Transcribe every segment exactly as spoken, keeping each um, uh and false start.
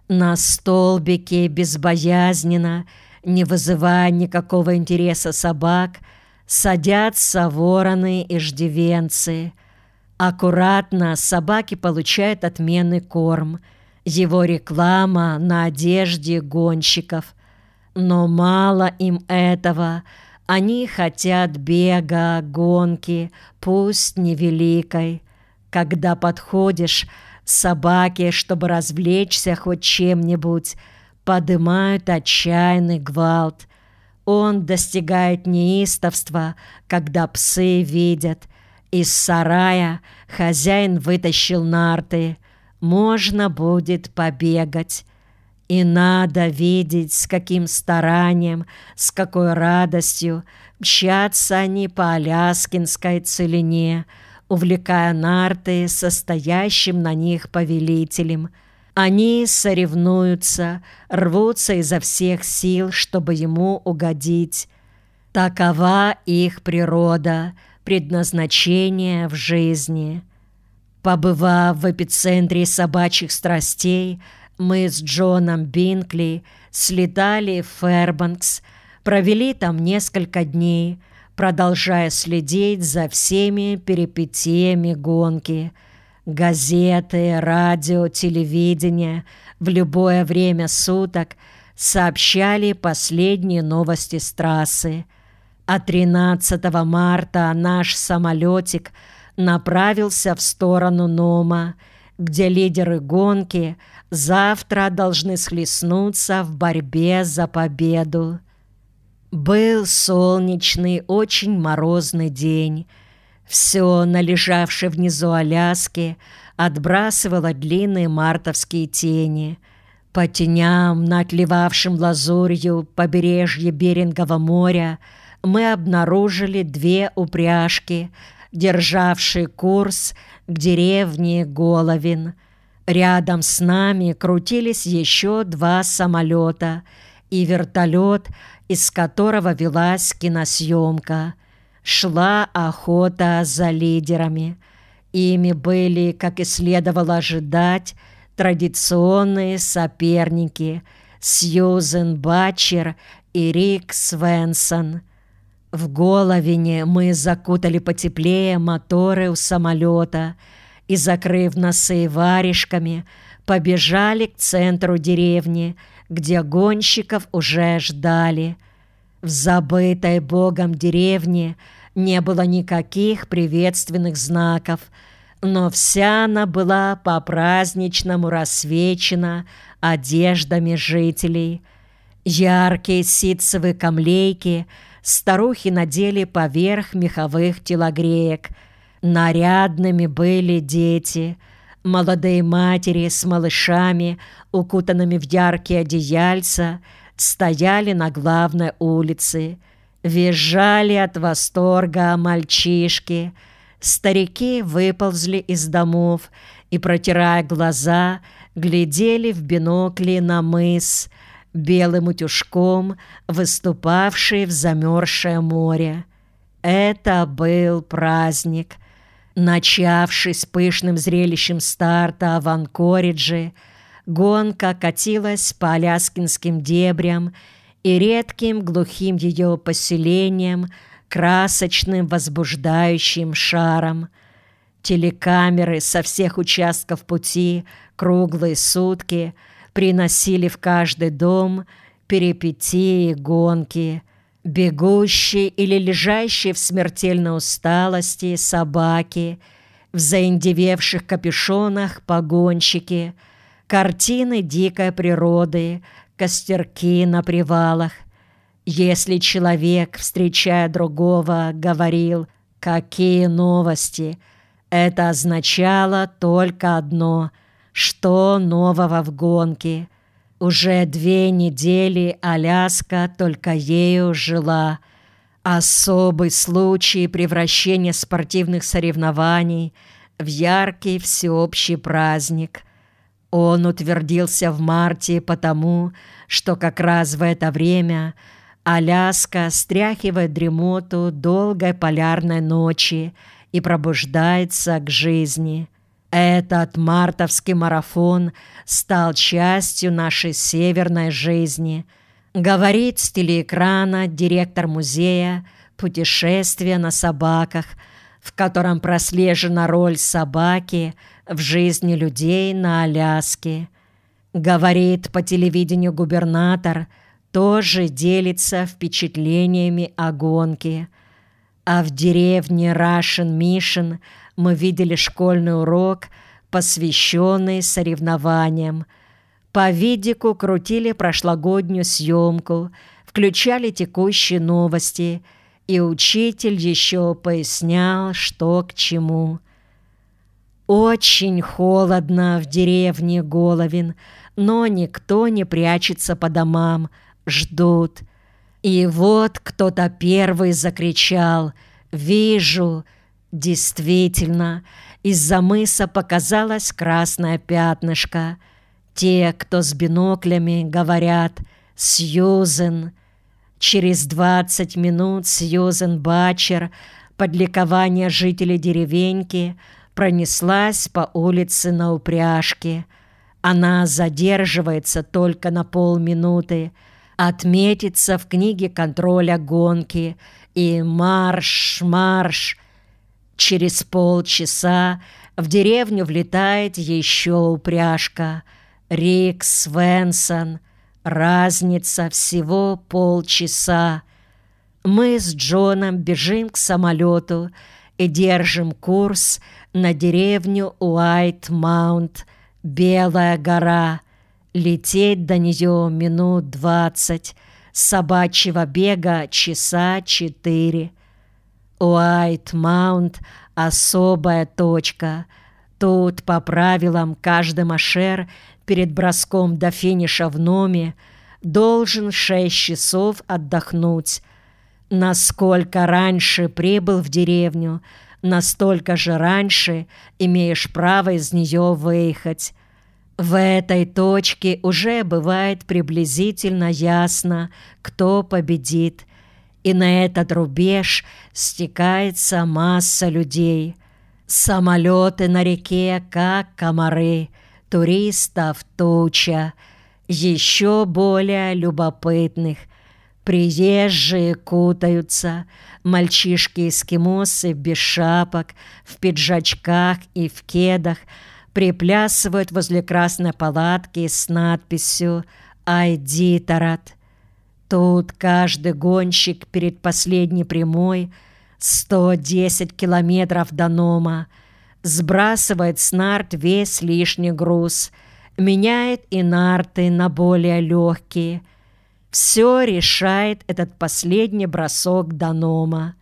На столбике безбоязненно, не вызывая никакого интереса собак, садятся вороны и иждивенцы. Аккуратно собаки получают отменный корм, его реклама на одежде гонщиков. Но мало им этого, они хотят бега, гонки, пусть невеликой. Когда подходишь, собаки, чтобы развлечься хоть чем-нибудь, подымают отчаянный гвалт. Он достигает неистовства, когда псы видят. Из сарая хозяин вытащил нарты. Можно будет побегать. И надо видеть, с каким старанием, с какой радостью мчатся они по аляскинской целине, увлекая нарты состоящим на них повелителем. Они соревнуются, рвутся изо всех сил, чтобы ему угодить. Такова их природа, предназначение в жизни. Побывав в эпицентре собачьих страстей, мы с Джоном Бинкли слетали в Фэрбанкс, провели там несколько дней, продолжая следить за всеми перипетиями гонки. Газеты, радио, телевидение в любое время суток сообщали последние новости с трассы. А тринадцатого марта наш самолетик направился в сторону Нома, где лидеры гонки завтра должны схлестнуться в борьбе за победу. Был солнечный, очень морозный день. Все, належавшее внизу Аляски, отбрасывало длинные мартовские тени. По теням, на отливавшем лазурью побережье Берингового моря, мы обнаружили две упряжки, державшие курс к деревне Головин. Рядом с нами крутились еще два самолета и вертолет, из которого велась киносъемка. Шла охота за лидерами. Ими были, как и следовало ожидать, традиционные соперники Сьюзен Батчер и Рик Свенсон. В Головине мы закутали потеплее моторы у самолета и, закрыв носы варежками, побежали к центру деревни, где гонщиков уже ждали. В забытой Богом деревне не было никаких приветственных знаков, но вся она была по-праздничному рассвечена одеждами жителей. Яркие ситцевые камлейки старухи надели поверх меховых телогреек. Нарядными были дети. Молодые матери с малышами, укутанными в яркие одеяльца, стояли на главной улице. Визжали от восторга мальчишки. Старики выползли из домов и, протирая глаза, глядели в бинокли на мыс, белым утюжком выступавший в замерзшее море. Это был праздник. Начавшись пышным зрелищем старта в Анкоридже, гонка катилась по аляскинским дебрям и редким глухим ее поселениям, красочным возбуждающим шаром. Телекамеры со всех участков пути круглые сутки приносили в каждый дом перипетии гонки. Бегущие или лежащие в смертельной усталости собаки, в заиндевевших капюшонах погонщики, картины дикой природы, костерки на привалах. Если человек, встречая другого, говорил «какие новости?», это означало только одно – что нового в гонке. Уже две недели Аляска только ею жила. Особый случай превращения спортивных соревнований в яркий всеобщий праздник. Он утвердился в марте потому, что как раз в это время Аляска стряхивает дремоту долгой полярной ночи и пробуждается к жизни. Этот мартовский марафон стал частью нашей северной жизни, говорит с телеэкрана директор музея «Путешествия на собаках», в котором прослежена роль собаки в жизни людей на Аляске. Говорит по телевидению губернатор, тоже делится впечатлениями о гонке. А в деревне Russian Mission мы видели школьный урок, посвященный соревнованиям. По видику крутили прошлогоднюю съемку, включали текущие новости, и учитель еще пояснял, что к чему. Очень холодно в деревне Головин, но никто не прячется по домам, ждут. И вот кто-то первый закричал: «Вижу!» Действительно, из-за мыса показалось красное пятнышко. Те, кто с биноклями, говорят «Сьюзен». Через двадцать минут Сьюзен Батчер, под ликование жителей деревеньки, пронеслась по улице на упряжке. Она задерживается только на полминуты, отметится в книге контроля гонки и марш, марш. Через полчаса в деревню влетает еще упряжка. Рик Свенсон. Разница всего полчаса. Мы с Джоном бежим к самолету и держим курс на деревню Уайт-Маунт, Белая гора. Лететь до нее минут двадцать, с собачьего бега часа четыре. Уайт-Маунт — особая точка. Тут, по правилам, каждый машер перед броском до финиша в Номе должен шесть часов отдохнуть. Насколько раньше прибыл в деревню, настолько же раньше имеешь право из нее выехать. В этой точке уже бывает приблизительно ясно, кто победит, и на этот рубеж стекается масса людей. Самолеты на реке, как комары, туристов туча, еще более любопытных. Приезжие кутаются, мальчишки-эскимосы без шапок, в пиджачках и в кедах приплясывают возле красной палатки с надписью «Айдитарат». Тут каждый гонщик перед последней прямой, сто десять километров до Нома, сбрасывает с нарт весь лишний груз, меняет и нарты на более легкие. Все решает этот последний бросок до Нома.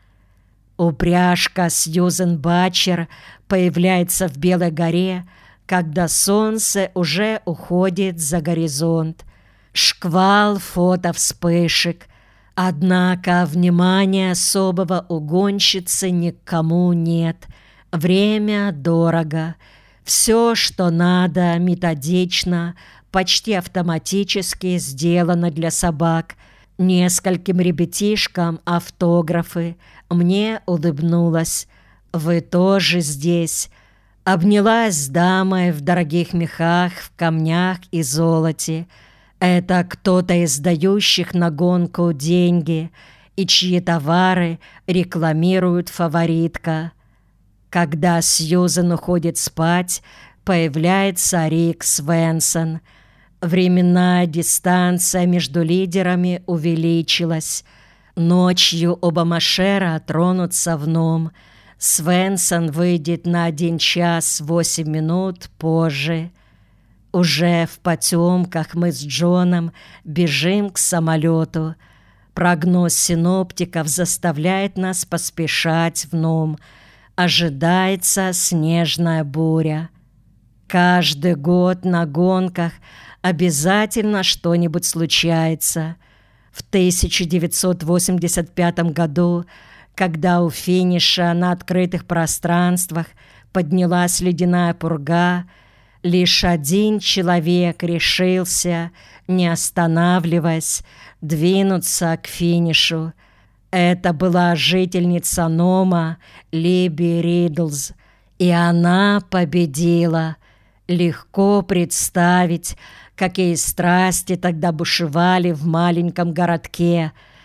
Упряжка Сьюзен Батчер появляется в Белой горе, когда солнце уже уходит за горизонт. Шквал фотовспышек. Однако внимания особого у гонщицы никому нет. Время дорого. Все, что надо, методично, почти автоматически сделано для собак. Нескольким ребятишкам автографы. Мне улыбнулась. «Вы тоже здесь». Обнялась с дамой в дорогих мехах, в камнях и золоте. Это кто-то из дающих на гонку деньги, и чьи товары рекламирует фаворитка. Когда Сьюзен уходит спать, появляется Рик Свенсон. Временная дистанция между лидерами увеличилась. Ночью оба машера тронутся в Ном. Свенсон выйдет на один час восемь минут позже. Уже в потемках мы с Джоном бежим к самолету. Прогноз синоптиков заставляет нас поспешать в Ном. Ожидается снежная буря. Каждый год на гонках обязательно что-нибудь случается. В тысяча девятьсот восемьдесят пятом году, когда у финиша на открытых пространствах поднялась ледяная пурга, лишь один человек решился, не останавливаясь, двинуться к финишу. Это была жительница Нома Либи Ридлз. И она победила. Легко представить, какие страсти тогда бушевали в маленьком городке.